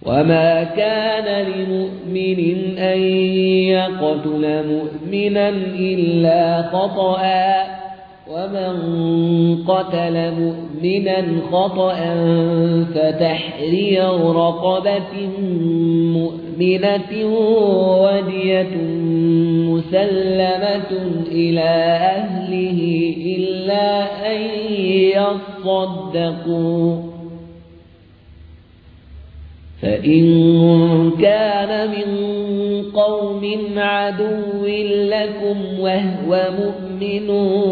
وما كان لمؤمن أن يقتل مؤمنا إلا خطأ ومن قتل مؤمنا خطأ فتحرير رقبة مؤمنة ودية مسلمة إلى أهله إلا أن يصدقوا فإن كان من قوم عدو لكم وهو مؤمن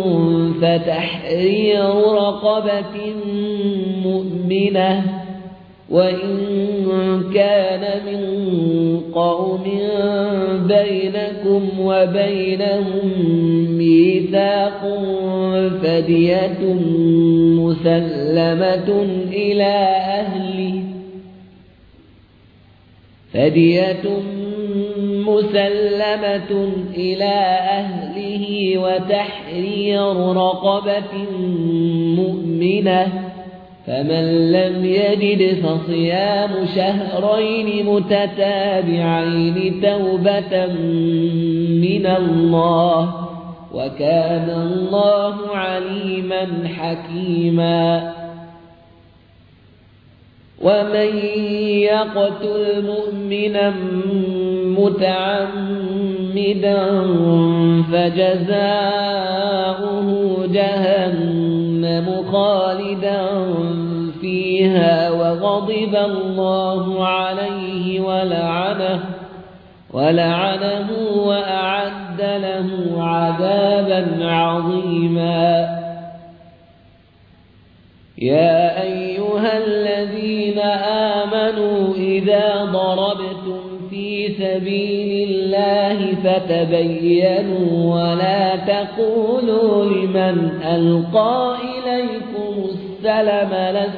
فتحرير رقبة مؤمنة وإن كان من قوم بينكم وبينهم ميثاق فدية مسلمة إلى أهله وتحرير رقبة مؤمنة فمن لم يجد فصيام شهرين متتابعين توبة من الله وكان الله عليما حكيما ومن يقتل مؤمنا متعمدا فجزاؤه جهنم خالدا فيها وغضب الله عليه ولعنه وأعد له عذابا عظيما يا أيها الذين آمنوا إذا ضربتم في سبيل الله فتبينوا ولا تقولوا لمن ألقى إليكم السلم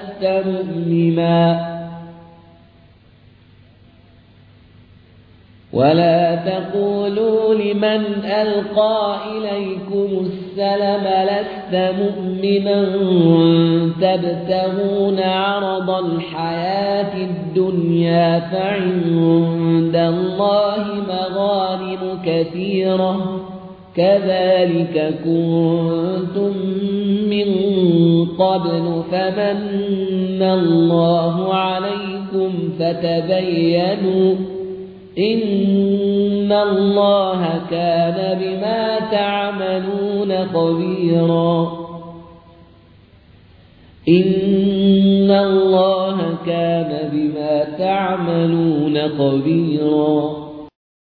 لست مؤمنا تبتغون عرض الحياة الدنيا فعند الله مغانم كثيرة كذلك كنتم من قبل فمن الله عليكم فتبينوا إن الله كان بما تعملون خبيرا